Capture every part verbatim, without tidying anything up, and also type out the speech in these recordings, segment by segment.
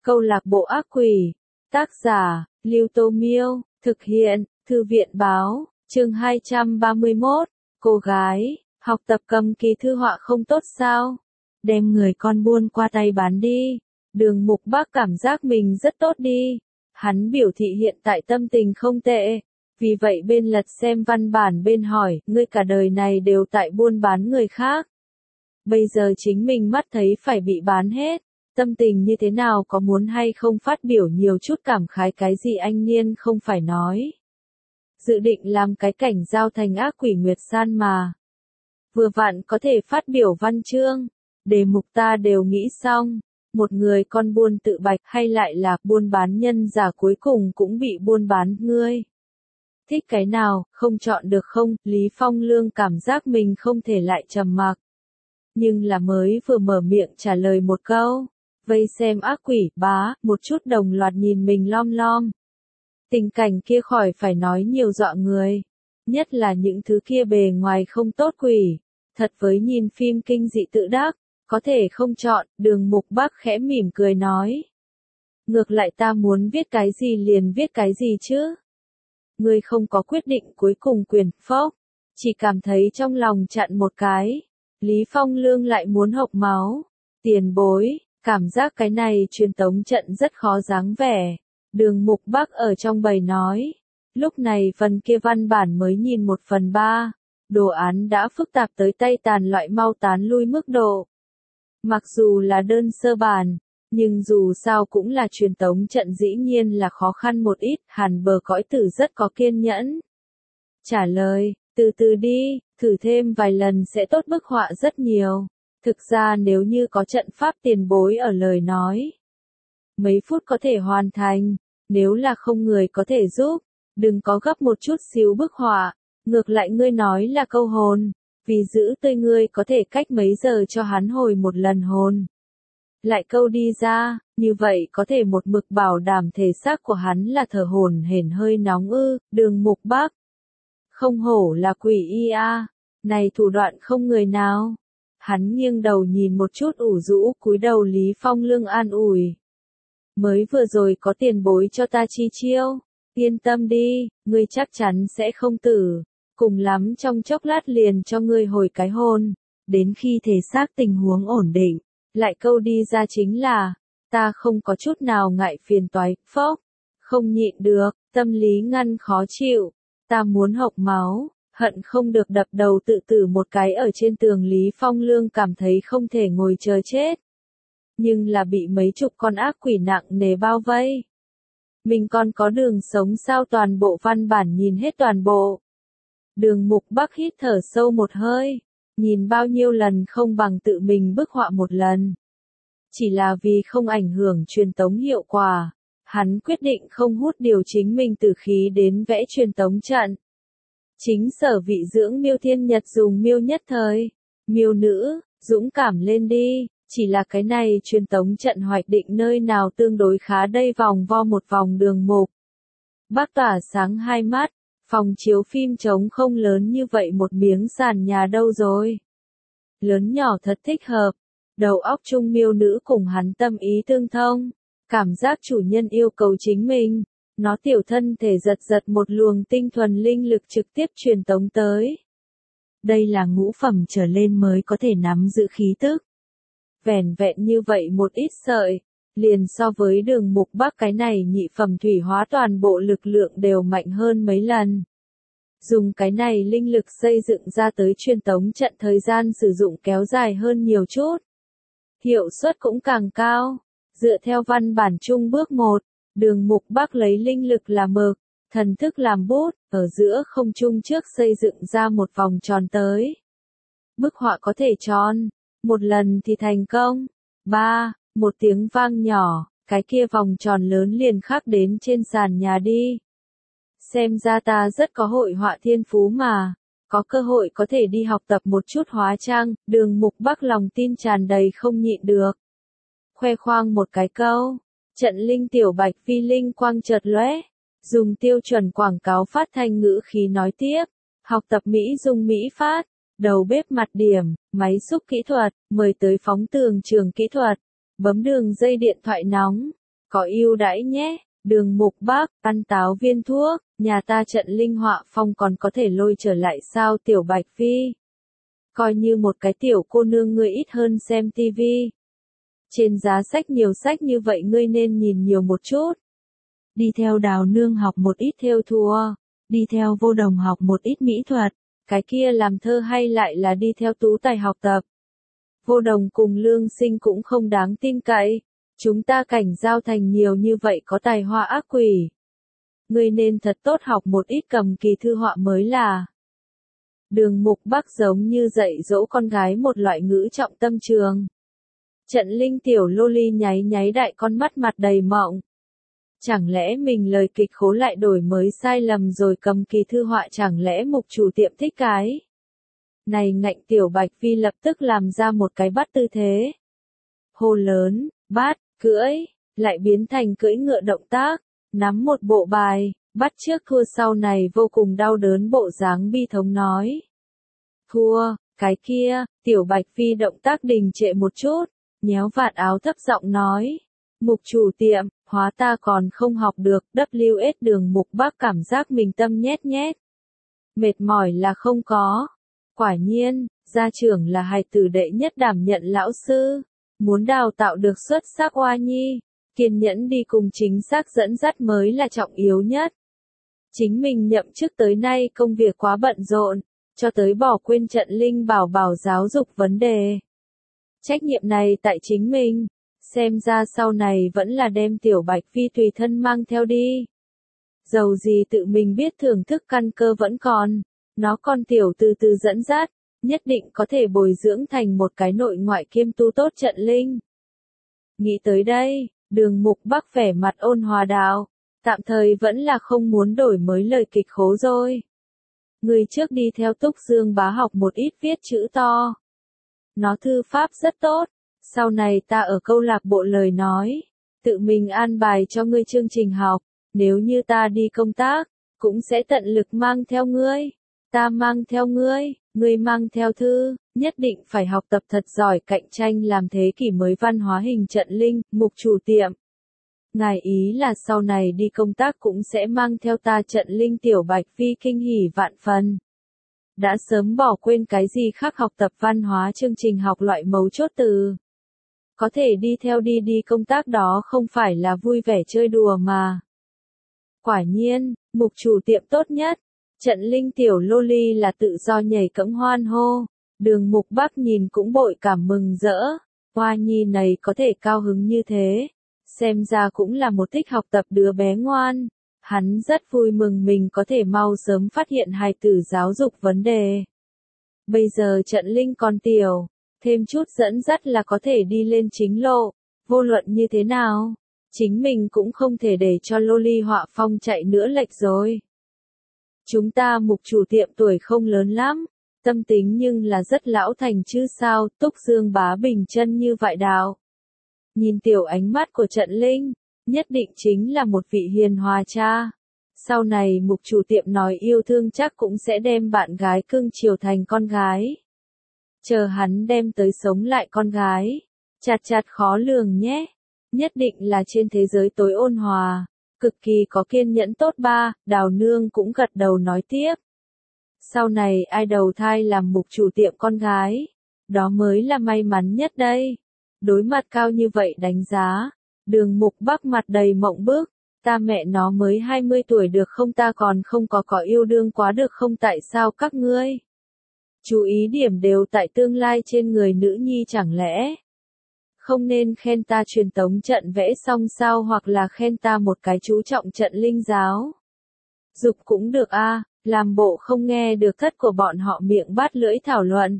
Câu lạc bộ ác quỷ. Tác giả, Lưu Tô Miêu. Thực hiện, Thư viện Báo. Chương hai trăm ba mươi mốt. Cô gái, học tập cầm kỳ thư họa không tốt sao? Đem người con buôn qua tay bán đi. Đường Mục Bác cảm giác mình rất tốt đi. Hắn biểu thị hiện tại tâm tình không tệ. Vì vậy bên lật xem văn bản bên hỏi, ngươi cả đời này đều tại buôn bán người khác. Bây giờ chính mình mắt thấy phải bị bán hết. Tâm tình như thế nào, có muốn hay không phát biểu nhiều chút cảm khái cái gì anh Niên không phải nói. Dự định làm cái cảnh giao thành ác quỷ Nguyệt San mà. Vừa vặn có thể phát biểu văn chương. Đề mục ta đều nghĩ xong. Một người con buôn tự bạch hay lại là buôn bán nhân giả cuối cùng cũng bị buôn bán ngươi. Thích cái nào, không chọn được không? Lý Phong Lương cảm giác mình không thể lại trầm mặc. Nhưng là mới vừa mở miệng trả lời một câu. Vây xem ác quỷ, bá, một chút đồng loạt nhìn mình lom lom. Tình cảnh kia khỏi phải nói nhiều dọa người. Nhất là những thứ kia bề ngoài không tốt quỷ. Thật với nhìn phim kinh dị tự đắc, có thể không chọn, Đường Mục Bác khẽ mỉm cười nói. Ngược lại ta muốn viết cái gì liền viết cái gì chứ. Ngươi không có quyết định cuối cùng quyền, phốc. Chỉ cảm thấy trong lòng chặn một cái. Lý Phong Lương lại muốn hộc máu. Tiền bối. Cảm giác cái này truyền tống trận rất khó dáng vẻ. Đường Mục Bác ở trong bầy nói. Lúc này phần kia văn bản mới nhìn một phần ba. Đồ án đã phức tạp tới tay tàn loại mau tán lui mức độ. Mặc dù là đơn sơ bản, nhưng dù sao cũng là truyền tống trận dĩ nhiên là khó khăn một ít. Hàn Bờ Cõi Tử rất có kiên nhẫn. Trả lời, từ từ đi, thử thêm vài lần sẽ tốt, bức họa rất nhiều. Thực ra nếu như có trận pháp tiền bối ở lời nói, mấy phút có thể hoàn thành, nếu là không người có thể giúp, đừng có gấp một chút xíu bức họa, ngược lại ngươi nói là câu hồn, vì giữ tươi ngươi có thể cách mấy giờ cho hắn hồi một lần hồn. Lại câu đi ra, như vậy có thể một mực bảo đảm thể xác của hắn là thở hồn hển hơi nóng ư, Đường Mục Bác. Không hổ là quỷ y a, này thủ đoạn không người nào. Hắn nghiêng đầu nhìn một chút ủ rũ, cúi đầu Lý Phong Lương an ủi. Mới vừa rồi có tiền bối cho ta chi chiêu, yên tâm đi, ngươi chắc chắn sẽ không tử, cùng lắm trong chốc lát liền cho ngươi hồi cái hồn, đến khi thể xác tình huống ổn định, lại câu đi ra chính là, ta không có chút nào ngại phiền toái, phốc, không nhịn được, tâm lý ngăn khó chịu, ta muốn hộc máu. Hận không được đập đầu tự tử một cái ở trên tường. Lý Phong Lương cảm thấy không thể ngồi chờ chết. Nhưng là bị mấy chục con ác quỷ nặng nề bao vây. Mình còn có đường sống sao? Toàn bộ văn bản nhìn hết toàn bộ. Đường Mục Bác hít thở sâu một hơi. Nhìn bao nhiêu lần không bằng tự mình bức họa một lần. Chỉ là vì không ảnh hưởng truyền tống hiệu quả. Hắn quyết định không hút điều chính mình tử khí đến vẽ truyền tống trận. Chính sở vị dưỡng Miêu Thiên Nhật dùng miêu nhất thời. Miêu nữ, dũng cảm lên đi, chỉ là cái này truyền tống trận hoạch định nơi nào tương đối khá đây, vòng vo một vòng. Đường Mục Bác tỏa sáng hai mắt, phòng chiếu phim trống không lớn như vậy một miếng sàn nhà đâu rồi. Lớn nhỏ thật thích hợp, đầu óc trung miêu nữ cùng hắn tâm ý tương thông, cảm giác chủ nhân yêu cầu chính mình. Nó tiểu thân thể giật giật một luồng tinh thuần linh lực trực tiếp truyền tống tới. Đây là ngũ phẩm trở lên mới có thể nắm giữ khí tức. Vẻn vẹn như vậy một ít sợi, liền so với Đường Mục Bác cái này nhị phẩm thủy hóa toàn bộ lực lượng đều mạnh hơn mấy lần. Dùng cái này linh lực xây dựng ra tới truyền tống trận thời gian sử dụng kéo dài hơn nhiều chút. Hiệu suất cũng càng cao. Dựa theo văn bản chung bước một. Đường Mục Bác lấy linh lực làm mực, thần thức làm bút, ở giữa không trung trước xây dựng ra một vòng tròn tới. Bức họa có thể tròn, một lần thì thành công. Ba, một tiếng vang nhỏ, cái kia vòng tròn lớn liền khắc đến trên sàn nhà đi. Xem ra ta rất có hội họa thiên phú mà, có cơ hội có thể đi học tập một chút hóa trang. Đường Mục Bác lòng tin tràn đầy không nhịn được. Khoe khoang một cái câu. Trận linh tiểu bạch phi linh quang chợt lóe, dùng tiêu chuẩn quảng cáo phát thanh ngữ khí nói tiếp, học tập Mỹ dung Mỹ phát, đầu bếp mặt điểm, máy xúc kỹ thuật, mời tới phóng tường trường kỹ thuật, bấm đường dây điện thoại nóng, có ưu đãi nhé. Đường Mục Bắc, ăn táo viên thuốc, nhà ta trận linh họa phong còn có thể lôi trở lại sao Tiểu Bạch Phi. Coi như một cái tiểu cô nương ngươi ít hơn xem tivi. Trên giá sách nhiều sách như vậy ngươi nên nhìn nhiều một chút. Đi theo Đào Nương học một ít thêu thùa, đi theo Vô Đồng học một ít mỹ thuật, cái kia làm thơ hay lại là đi theo Tú Tài học tập. Vô Đồng cùng Lương Sinh cũng không đáng tin cậy, chúng ta cảnh giao thành nhiều như vậy có tài hoa ác quỷ. Ngươi nên thật tốt học một ít cầm kỳ thư họa mới là. Đường Mục Bắc giống như dạy dỗ con gái một loại ngữ trọng tâm trường. Trận Linh tiểu loli nháy nháy đại con mắt mặt đầy mộng. Chẳng lẽ mình lời kịch khố lại đổi mới sai lầm rồi cầm kỳ thư họa chẳng lẽ mục chủ tiệm thích cái. Này ngạnh Tiểu Bạch Phi lập tức làm ra một cái bắt tư thế. Hô lớn, bắt, cưỡi, lại biến thành cưỡi ngựa động tác, nắm một bộ bài, bắt trước thua sau này vô cùng đau đớn bộ dáng bi thống nói. Thua, cái kia, Tiểu Bạch Phi động tác đình trệ một chút, nhéo vạt áo thấp giọng nói. Mục chủ tiệm, hóa ta còn không học được, vê kép ét Đường Mục Bắc cảm giác mình tâm nhét nhét. Mệt mỏi là không có. Quả nhiên, gia trưởng là hài tử đệ nhất đảm nhận lão sư. Muốn đào tạo được xuất sắc oa nhi, kiên nhẫn đi cùng chính xác dẫn dắt mới là trọng yếu nhất. Chính mình nhậm chức tới nay công việc quá bận rộn, cho tới bỏ quên trận linh bảo bảo giáo dục vấn đề. Trách nhiệm này tại chính mình, xem ra sau này vẫn là đem Tiểu Bạch Phi tùy thân mang theo đi. Dầu gì tự mình biết thưởng thức căn cơ vẫn còn, nó còn tiểu từ từ dẫn dắt, nhất định có thể bồi dưỡng thành một cái nội ngoại kiêm tu tốt trận linh. Nghĩ tới đây, Đường Mục Bắc vẻ mặt ôn hòa đạo, tạm thời vẫn là không muốn đổi mới lời kịch khố rồi. Người trước đi theo Túc Dương Bá học một ít viết chữ to. Nó thư pháp rất tốt, sau này ta ở câu lạc bộ lời nói, tự mình an bài cho ngươi chương trình học, nếu như ta đi công tác, cũng sẽ tận lực mang theo ngươi, ta mang theo ngươi, ngươi mang theo thư, nhất định phải học tập thật giỏi cạnh tranh làm thế kỷ mới văn hóa hình trận linh, mục chủ tiệm. Ngài ý là sau này đi công tác cũng sẽ mang theo ta trận linh Tiểu Bạch Phi kinh hỉ vạn phần. Đã sớm bỏ quên cái gì khác học tập văn hóa chương trình học loại mấu chốt từ. Có thể đi theo đi đi công tác đó không phải là vui vẻ chơi đùa mà. Quả nhiên, mục chủ tiệm tốt nhất. Trận linh tiểu loli là tự do nhảy cẫng hoan hô. Đường Mục Bắc nhìn cũng bội cảm mừng rỡ. Hoa nhi này có thể cao hứng như thế. Xem ra cũng là một thích học tập đứa bé ngoan. Hắn rất vui mừng mình có thể mau sớm phát hiện hài tử giáo dục vấn đề. Bây giờ trận linh còn tiểu, thêm chút dẫn dắt là có thể đi lên chính lộ, vô luận như thế nào, chính mình cũng không thể để cho loli họa phong chạy nữa lệch rồi. Chúng ta mục chủ tiệm tuổi không lớn lắm, tâm tính nhưng là rất lão thành chứ sao, Túc Dương Bá bình chân như vậy đạo. Nhìn tiểu ánh mắt của trận linh, nhất định chính là một vị hiền hòa cha. Sau này mục chủ tiệm nói yêu thương chắc cũng sẽ đem bạn gái cưng chiều thành con gái. Chờ hắn đem tới sống lại con gái. Chặt chặt khó lường nhé. Nhất định là trên thế giới tối ôn hòa. Cực kỳ có kiên nhẫn tốt ba, Đào Nương cũng gật đầu nói tiếp. Sau này ai đầu thai làm mục chủ tiệm con gái. Đó mới là may mắn nhất đây. Đối mặt cao như vậy đánh giá. Đường Mục Bắc mặt đầy mộng bức. Ta mẹ nó mới hai mươi tuổi được không, ta còn không có có yêu đương quá được không, tại sao các ngươi? Chú ý điểm đều tại tương lai trên người nữ nhi chẳng lẽ? Không nên khen ta truyền tống trận vẽ xong sao, hoặc là khen ta một cái chú trọng trận linh giáo. Dục cũng được a, làm bộ không nghe được thất của bọn họ miệng bát lưỡi thảo luận.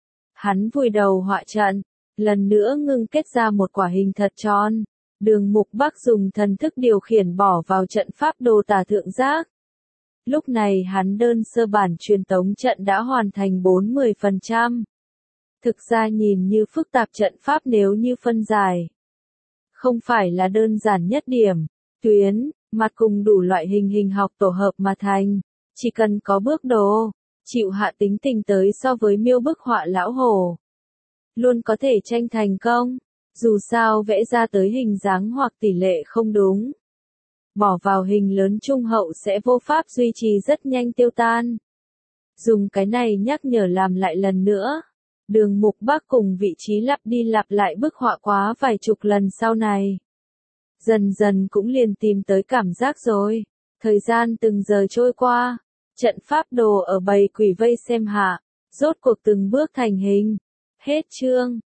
Hắn vùi đầu họa trận, lần nữa ngưng kết ra một quả hình thật tròn. Đường Mục Bắc dùng thần thức điều khiển bỏ vào trận pháp đồ tả thượng giác. Lúc này hắn đơn sơ bản truyền tống trận đã hoàn thành bốn mươi phần trăm. Thực ra nhìn như phức tạp trận pháp nếu như phân giải. Không phải là đơn giản nhất điểm, tuyến, mặt cùng đủ loại hình hình học tổ hợp mà thành. Chỉ cần có bước đồ, chịu hạ tính tình tới so với miêu bức họa lão hồ. Luôn có thể tranh thành công. Dù sao vẽ ra tới hình dáng hoặc tỷ lệ không đúng, bỏ vào hình lớn trung hậu sẽ vô pháp duy trì rất nhanh tiêu tan. Dùng cái này nhắc nhở làm lại lần nữa. Đường Mục Bác cùng vị trí lặp đi lặp lại bức họa quá vài chục lần sau này. Dần dần cũng liền tìm tới cảm giác rồi. Thời gian từng giờ trôi qua, trận pháp đồ ở bầy quỷ vây xem hạ, rốt cuộc từng bước thành hình. Hết chương.